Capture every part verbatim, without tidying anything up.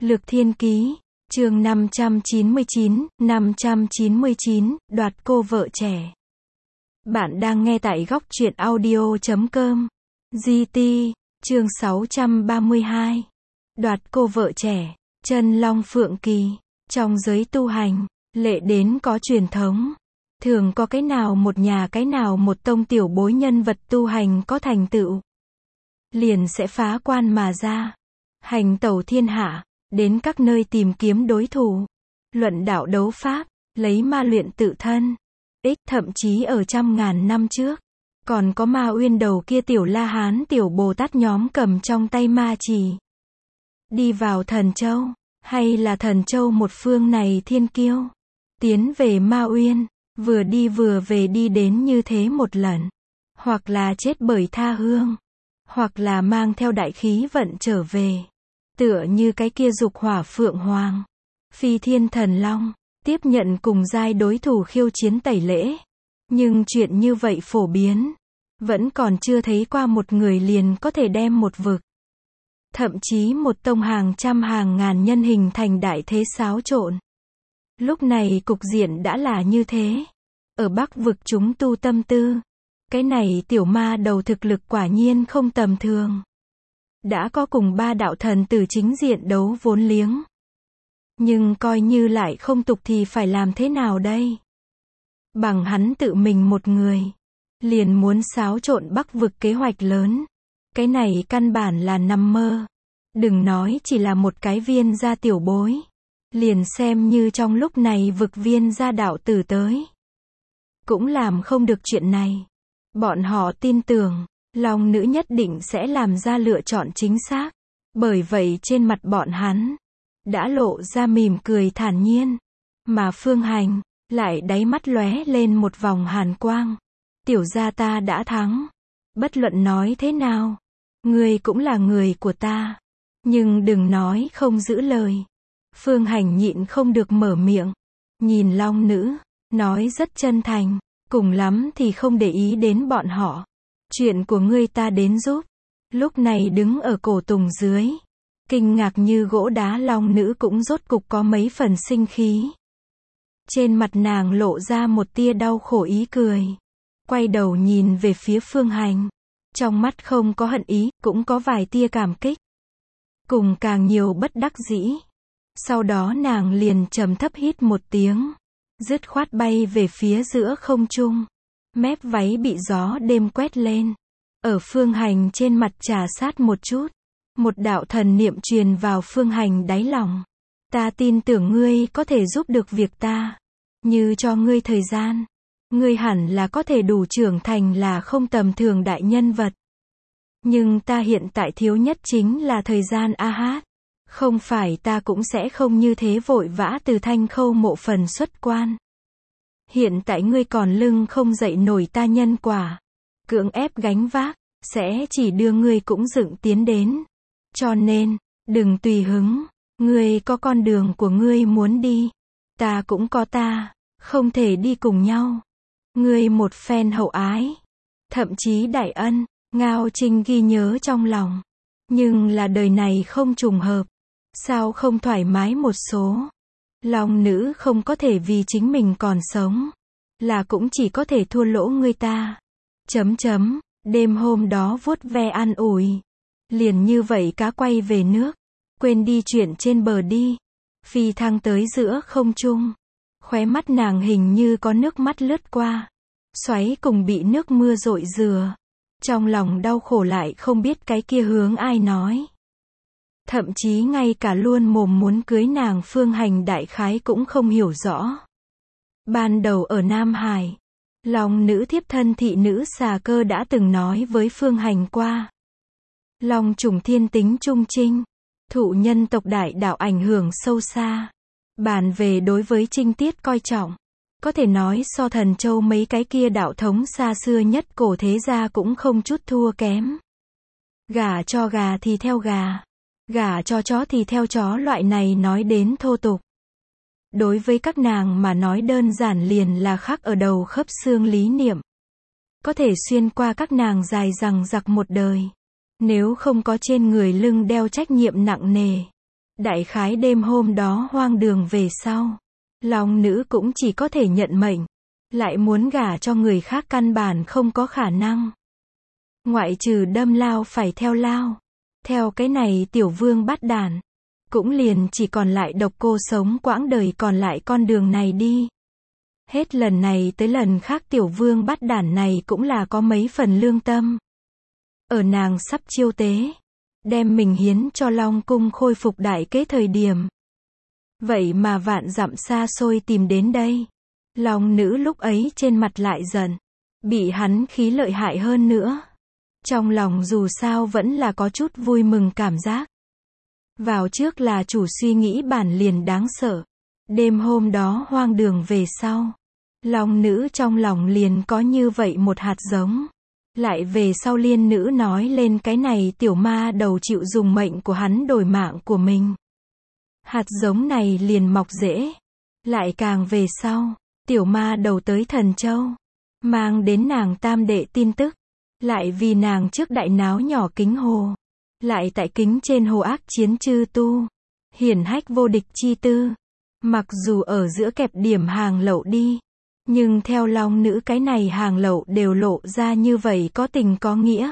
Lược Thiên Ký, chương năm trăm chín mươi chín, năm trăm chín mươi chín, đoạt cô vợ trẻ. Bạn đang nghe tại góc truyện audio chấm com. giê tê, chương sáu trăm ba mươi hai. Đoạt cô vợ trẻ, Chân Long Phượng Kỳ. Trong giới tu hành, lệ đến có truyền thống. Thường có cái nào một nhà cái nào một tông tiểu bối nhân vật tu hành có thành tựu, liền sẽ phá quan mà ra, hành tẩu thiên hạ, đến các nơi tìm kiếm đối thủ, luận đạo đấu pháp, lấy ma luyện tự thân. Ích thậm chí ở trăm ngàn năm trước, còn có Ma Uyên đầu kia tiểu La Hán tiểu Bồ Tát nhóm cầm trong tay ma chỉ, đi vào Thần Châu, hay là Thần Châu một phương này thiên kiêu, tiến về Ma Uyên, vừa đi vừa về đi đến như thế một lần, hoặc là chết bởi tha hương, hoặc là mang theo đại khí vận trở về. Tựa như cái kia dục hỏa phượng hoàng, phi thiên thần long, tiếp nhận cùng giai đối thủ khiêu chiến tẩy lễ. Nhưng chuyện như vậy phổ biến, vẫn còn chưa thấy qua một người liền có thể đem một vực, thậm chí một tông hàng trăm hàng ngàn nhân hình thành đại thế xáo trộn. Lúc này cục diện đã là như thế. Ở Bắc vực chúng tu tâm tư, cái này tiểu ma đầu thực lực quả nhiên không tầm thường. Đã có cùng ba đạo thần tử chính diện đấu vốn liếng. Nhưng coi như lại không tục thì phải làm thế nào đây? Bằng hắn tự mình một người, liền muốn xáo trộn Bắc vực kế hoạch lớn. Cái này căn bản là nằm mơ. Đừng nói chỉ là một cái viên gia tiểu bối. Liền xem như trong lúc này vực viên gia đạo tử tới, cũng làm không được chuyện này. Bọn họ tin tưởng, Long nữ nhất định sẽ làm ra lựa chọn chính xác. Bởi vậy trên mặt bọn hắn, đã lộ ra mỉm cười thản nhiên. Mà Phương Hành, lại đáy mắt lóe lên một vòng hàn quang. Tiểu gia ta đã thắng. Bất luận nói thế nào, ngươi cũng là người của ta. Nhưng đừng nói không giữ lời. Phương Hành nhịn không được mở miệng. Nhìn Long nữ, nói rất chân thành. Cùng lắm thì không để ý đến bọn họ. Chuyện của ngươi ta đến giúp. Lúc này đứng ở cổ tùng dưới, kinh ngạc như gỗ đá Long nữ cũng rốt cục có mấy phần sinh khí. Trên mặt nàng lộ ra một tia đau khổ ý cười. Quay đầu nhìn về phía Phương Hành. Trong mắt không có hận ý, cũng có vài tia cảm kích. Cùng càng nhiều bất đắc dĩ. Sau đó nàng liền trầm thấp hít một tiếng. Dứt khoát bay về phía giữa không trung. Mép váy bị gió đêm quét lên. Ở Phương Hành trên mặt trà sát một chút. Một đạo thần niệm truyền vào Phương Hành đáy lòng. Ta tin tưởng ngươi có thể giúp được việc ta. Như cho ngươi thời gian, ngươi hẳn là có thể đủ trưởng thành là không tầm thường đại nhân vật. Nhưng ta hiện tại thiếu nhất chính là thời gian a hát. Không phải ta cũng sẽ không như thế vội vã từ Thanh Khâu mộ phần xuất quan. Hiện tại ngươi còn lưng không dậy nổi ta nhân quả. Cưỡng ép gánh vác, sẽ chỉ đưa ngươi cũng dựng tiến đến. Cho nên, đừng tùy hứng. Ngươi có con đường của ngươi muốn đi. Ta cũng có ta, không thể đi cùng nhau. Ngươi một phen hậu ái, thậm chí đại ân, Ngao Trinh ghi nhớ trong lòng. Nhưng là đời này không trùng hợp. Sao không thoải mái một số? Long nữ không có thể vì chính mình còn sống, là cũng chỉ có thể thua lỗ ngươi ta. Chấm chấm, đêm hôm đó vuốt ve an ủi. Liền như vậy cá quay về nước, quên đi chuyện trên bờ đi. Phi thăng tới giữa không trung. Khóe mắt nàng hình như có nước mắt lướt qua. Xoáy cùng bị nước mưa dội rửa. Trong lòng đau khổ lại không biết cái kia hướng ai nói. Thậm chí ngay cả luôn mồm muốn cưới nàng Phương Hành đại khái cũng không hiểu rõ. Ban đầu ở Nam Hải, Long nữ thiếp thân thị nữ Xà Cơ đã từng nói với Phương Hành qua. Long trùng thiên tính trung trinh, thụ nhân tộc đại đạo ảnh hưởng sâu xa. Bàn về đối với trinh tiết coi trọng, có thể nói so Thần Châu mấy cái kia đạo thống xa xưa nhất cổ thế gia cũng không chút thua kém. Gả cho gà thì theo gà, gả cho chó thì theo chó, loại này nói đến thô tục. Đối với các nàng mà nói đơn giản liền là khắc ở đầu khớp xương lý niệm. Có thể xuyên qua các nàng dài dằng dặc một đời. Nếu không có trên người lưng đeo trách nhiệm nặng nề, Đại khái đêm hôm đó hoang đường về sau. Long nữ cũng chỉ có thể nhận mệnh. Lại muốn gả cho người khác căn bản không có khả năng. Ngoại trừ đâm lao phải theo lao. Theo cái này tiểu vương bắt đản. Cũng liền chỉ còn lại độc cô sống quãng đời còn lại con đường này đi. Hết lần này tới lần khác tiểu vương bắt đản này cũng là có mấy phần lương tâm. Ở nàng sắp chiêu tế. Đem mình hiến cho Long cung khôi phục đại kế thời điểm. Vậy mà vạn dặm xa xôi tìm đến đây. Long nữ lúc ấy trên mặt lại giận. Bị hắn khí lợi hại hơn nữa. Trong lòng dù sao vẫn là có chút vui mừng cảm giác. Vào trước là chủ suy nghĩ bản liền đáng sợ. Đêm hôm đó hoang đường về sau. Long nữ trong lòng liền có như vậy một hạt giống. Lại về sau liên nữ nói lên cái này tiểu ma đầu chịu dùng mệnh của hắn đổi mạng của mình. Hạt giống này liền mọc rễ. Lại càng về sau, tiểu ma đầu tới Thần Châu. Mang đến nàng tam đệ tin tức. Lại vì nàng trước đại náo nhỏ kính hồ. Lại tại kính trên hồ ác chiến chư tu. Hiển hách vô địch chi tư. Mặc dù ở giữa kẹp điểm hàng lậu đi. Nhưng theo Long nữ cái này hàng lậu đều lộ ra như vậy có tình có nghĩa.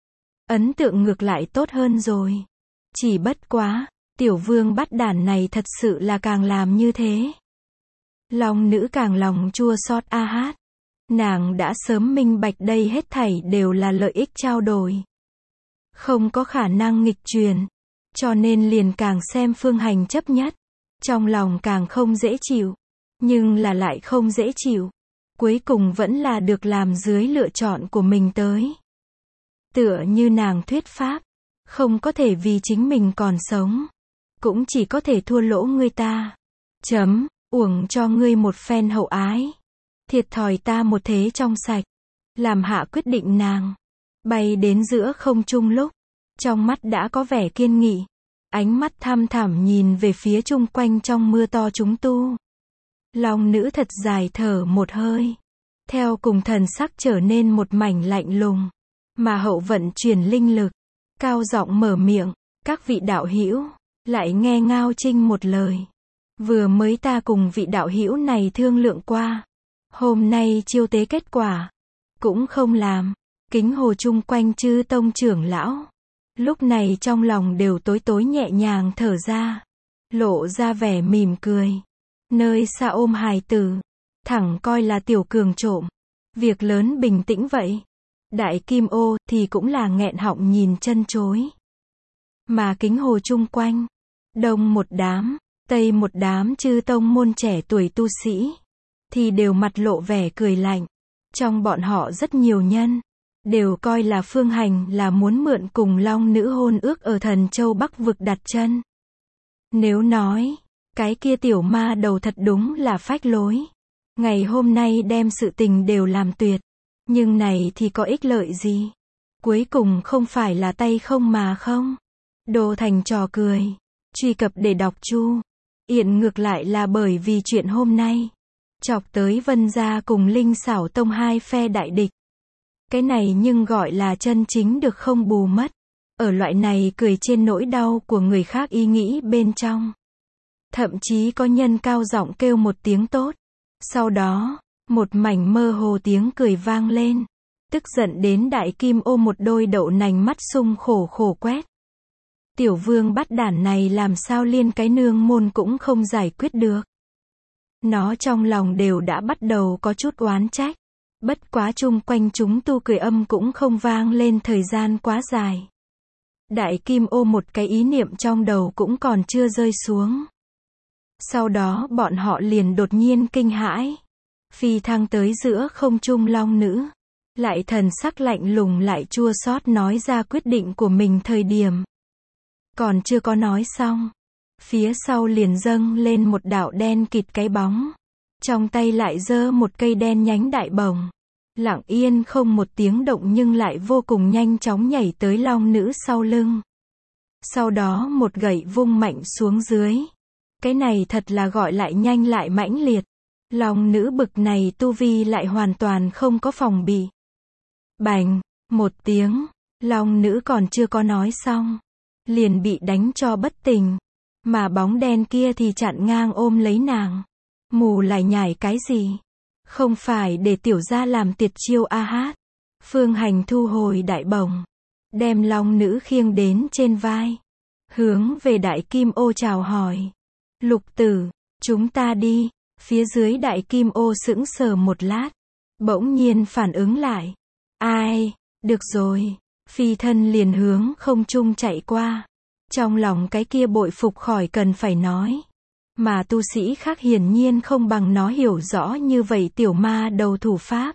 Ấn tượng ngược lại tốt hơn rồi. Chỉ bất quá, tiểu vương bắt đản này thật sự là càng làm như thế. Long nữ càng lòng chua xót a hát. Nàng đã sớm minh bạch đây hết thảy đều là lợi ích trao đổi. Không có khả năng nghịch truyền. Cho nên liền càng xem phương hành chấp nhất. Trong lòng càng không dễ chịu. Nhưng là lại không dễ chịu. Cuối cùng vẫn là được làm dưới lựa chọn của mình tới. Tựa như nàng thuyết pháp. Không có thể vì chính mình còn sống. Cũng chỉ có thể thua lỗ người ta. Chấm, uổng cho ngươi một phen hậu ái. Thiệt thòi ta một thế trong sạch. Làm hạ quyết định nàng. Bay đến giữa không trung lúc. Trong mắt đã có vẻ kiên nghị. Ánh mắt thăm thẳm nhìn về phía chung quanh trong mưa to chúng tu. Long nữ thật dài thở một hơi. Theo cùng thần sắc trở nên một mảnh lạnh lùng. Mà hậu vận chuyển linh lực. Cao giọng mở miệng. Các vị đạo hữu lại nghe Ngao Trinh một lời. Vừa mới ta cùng vị đạo hữu này thương lượng qua. Hôm nay chiêu tế kết quả. Cũng không làm. Kính hồ chung quanh chư tông trưởng lão. Lúc này trong lòng đều tối tối nhẹ nhàng thở ra. Lộ ra vẻ mỉm cười. Nơi xa ôm hài tử. Thẳng coi là tiểu cường trộm. Việc lớn bình tĩnh vậy. Đại kim ô thì cũng là nghẹn họng nhìn chân chối. Mà kính hồ chung quanh. Đông một đám. Tây một đám chư tông môn trẻ tuổi tu sĩ. Thì đều mặt lộ vẻ cười lạnh. Trong bọn họ rất nhiều nhân. Đều coi là phương hành là muốn mượn cùng Long nữ hôn ước ở Thần Châu Bắc vực đặt chân. Nếu nói. Cái kia tiểu ma đầu thật đúng là phách lối. Ngày hôm nay đem sự tình đều làm tuyệt. Nhưng này thì có ích lợi gì? Cuối cùng không phải là tay không mà không. Đồ thành trò cười. Truy cập để đọc chu. Yện ngược lại là bởi vì chuyện hôm nay. Chọc tới Vân gia cùng Linh Xảo tông hai phe đại địch. Cái này nhưng gọi là chân chính được không bù mất. Ở loại này cười trên nỗi đau của người khác ý nghĩ bên trong. Thậm chí có nhân cao giọng kêu một tiếng tốt. Sau đó, một mảnh mơ hồ tiếng cười vang lên. Tức giận đến đại kim ô một đôi đậu nành mắt sung khổ khổ quét. Tiểu vương bắt đản này làm sao liên cái nương môn cũng không giải quyết được. Nó trong lòng đều đã bắt đầu có chút oán trách. Bất quá chung quanh chúng tu cười âm cũng không vang lên thời gian quá dài. Đại kim ô một cái ý niệm trong đầu cũng còn chưa rơi xuống. Sau đó bọn họ liền đột nhiên kinh hãi. Phi thăng tới giữa không trung long nữ. Lại thần sắc lạnh lùng lại chua xót nói ra quyết định của mình thời điểm. Còn chưa có nói xong. Phía sau liền dâng lên một đạo đen kịt cái bóng. Trong tay lại giơ một cây đen nhánh đại bổng. Lặng yên không một tiếng động nhưng lại vô cùng nhanh chóng nhảy tới long nữ sau lưng. Sau đó một gậy vung mạnh xuống dưới. Cái này thật là gọi lại nhanh lại mãnh liệt. Long nữ bực này tu vi lại hoàn toàn không có phòng bị. Bành, một tiếng, long nữ còn chưa có nói xong. Liền bị đánh cho bất tỉnh. Mà bóng đen kia thì chặn ngang ôm lấy nàng. Mù lại nhảy cái gì? Không phải để tiểu gia làm tiệt chiêu a hát. Phương Hành thu hồi đại bổng, đem long nữ khiêng đến trên vai, hướng về đại kim ô chào hỏi. Lục tử, chúng ta đi. Phía dưới đại kim ô sững sờ một lát, bỗng nhiên phản ứng lại. Ai, được rồi. Phi thân liền hướng không trung chạy qua. Trong lòng cái kia bội phục khỏi cần phải nói. Mà tu sĩ khác hiển nhiên không bằng nó hiểu rõ như vậy tiểu ma đầu thủ pháp.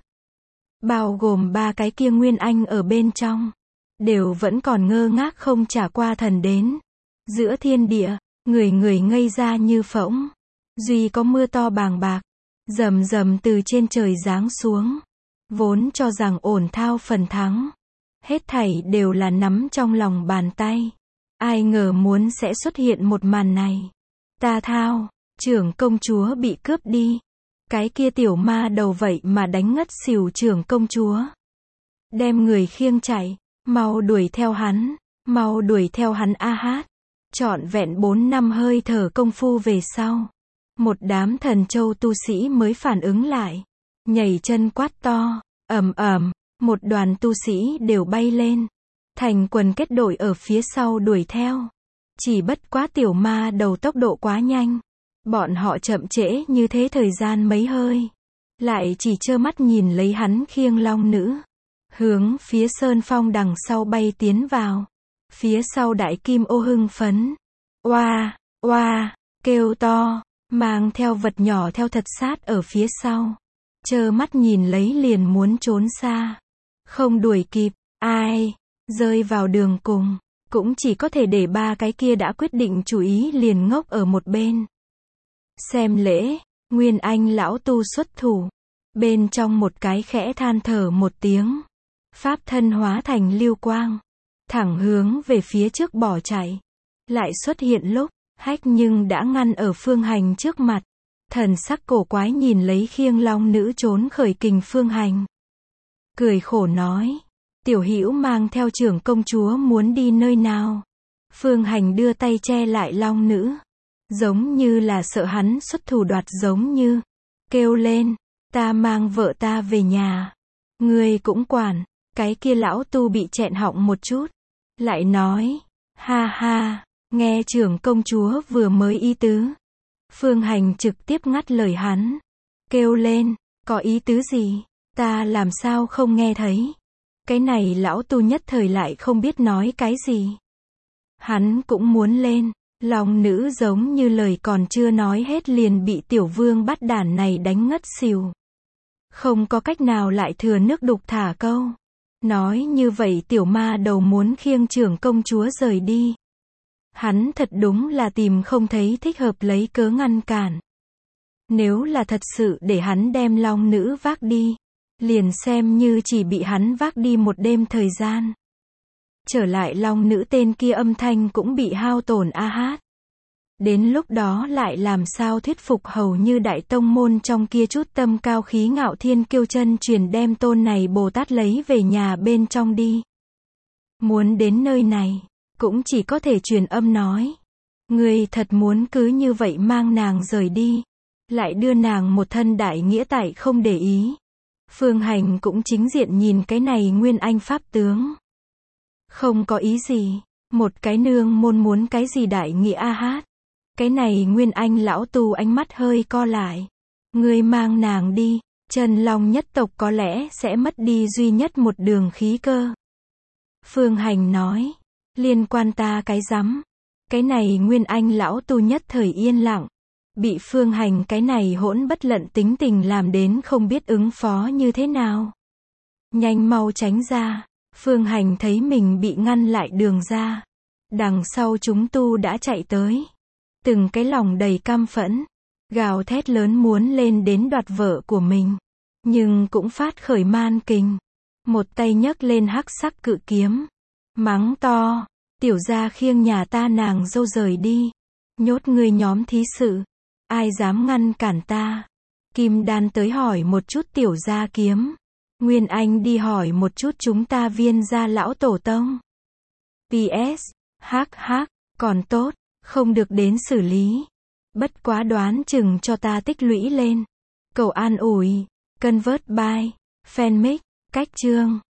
Bao gồm ba cái kia nguyên anh ở bên trong. Đều vẫn còn ngơ ngác không trả qua thần đến. Giữa thiên địa, người người ngây ra như phỗng. Duy có mưa to bàng bạc, rầm rầm từ trên trời giáng xuống. Vốn cho rằng ổn thao phần thắng. Hết thảy đều là nắm trong lòng bàn tay. Ai ngờ muốn sẽ xuất hiện một màn này. Ta thao, trưởng công chúa bị cướp đi. Cái kia tiểu ma đầu vậy mà đánh ngất xỉu trưởng công chúa. Đem người khiêng chạy, mau đuổi theo hắn, mau đuổi theo hắn a hát. Trọn vẹn bốn năm hơi thở công phu về sau. Một đám thần châu tu sĩ mới phản ứng lại. Nhảy chân quát to, ầm ầm, một đoàn tu sĩ đều bay lên. Thành quần kết đội ở phía sau đuổi theo. Chỉ bất quá tiểu ma đầu tốc độ quá nhanh. Bọn họ chậm trễ như thế thời gian mấy hơi. Lại chỉ trơ mắt nhìn lấy hắn khiêng long nữ. Hướng phía sơn phong đằng sau bay tiến vào. Phía sau đại kim ô hưng phấn. Oa, oa, kêu to, mang theo vật nhỏ theo thật sát ở phía sau. Trơ mắt nhìn lấy liền muốn trốn xa. Không đuổi kịp, ai, rơi vào đường cùng. Cũng chỉ có thể để ba cái kia đã quyết định chủ ý liền ngốc ở một bên. Xem lễ, Nguyên Anh lão tu xuất thủ. Bên trong một cái khẽ than thở một tiếng. Pháp thân hóa thành lưu quang. Thẳng hướng về phía trước bỏ chạy. Lại xuất hiện lúc, hách nhưng đã ngăn ở Phương Hành trước mặt. Thần sắc cổ quái nhìn lấy khiêng long nữ trốn khởi kình Phương Hành. Cười khổ nói. Tiểu Hữu mang theo trưởng công chúa muốn đi nơi nào? Phương Hành đưa tay che lại long nữ. Giống như là sợ hắn xuất thủ đoạt giống như. Kêu lên, ta mang vợ ta về nhà. Ngươi cũng quản. Cái kia lão tu bị chẹn họng một chút. Lại nói, ha ha, nghe trưởng công chúa vừa mới ý tứ. Phương Hành trực tiếp ngắt lời hắn. Kêu lên, có ý tứ gì? Ta làm sao không nghe thấy? Cái này lão tu nhất thời lại không biết nói cái gì. Hắn cũng muốn lên. Long nữ giống như lời còn chưa nói hết liền bị tiểu vương bắt đản này đánh ngất xỉu. Không có cách nào lại thừa nước đục thả câu. Nói như vậy tiểu ma đầu muốn khiêng trưởng công chúa rời đi. Hắn thật đúng là tìm không thấy thích hợp lấy cớ ngăn cản. Nếu là thật sự để hắn đem long nữ vác đi, liền xem như chỉ bị hắn vác đi một đêm thời gian. Trở lại long nữ tên kia âm thanh cũng bị hao tổn a hát. Đến lúc đó lại làm sao thuyết phục hầu như đại tông môn trong kia chút tâm cao khí ngạo thiên kiêu chân truyền đem tôn này Bồ Tát lấy về nhà bên trong đi. Muốn đến nơi này, cũng chỉ có thể truyền âm nói. Ngươi thật muốn cứ như vậy mang nàng rời đi. Lại đưa nàng một thân đại nghĩa tại không để ý. Phương Hành cũng chính diện nhìn cái này nguyên anh pháp tướng. Không có ý gì. Một cái nương môn muốn cái gì đại nghĩa a hát. Cái này nguyên anh lão tu ánh mắt hơi co lại. Ngươi mang nàng đi. Trần Long nhất tộc có lẽ sẽ mất đi duy nhất một đường khí cơ. Phương Hành nói. Liên quan ta cái rắm. Cái này nguyên anh lão tu nhất thời yên lặng. Bị Phương Hành cái này hỗn bất lận tính tình làm đến không biết ứng phó như thế nào. Nhanh mau tránh ra. Phương Hành thấy mình bị ngăn lại đường ra. Đằng sau chúng tu đã chạy tới. Từng cái lòng đầy căm phẫn. Gào thét lớn muốn lên đến đoạt vợ của mình. Nhưng cũng phát khởi man kình. Một tay nhấc lên hắc sắc cự kiếm. Mắng to. Tiểu gia khiêng nhà ta nàng dâu rời đi. Nhốt người nhóm thí sự. Ai dám ngăn cản ta? Kim Đan tới hỏi một chút tiểu gia kiếm. Nguyên Anh đi hỏi một chút chúng ta viên gia lão tổ tông. pê ét. Hắc hắc, còn tốt. không được đến xử lý. Bất quá đoán chừng cho ta tích lũy lên. Cầu an ủi. Convert by. Fanmic. Cách chương.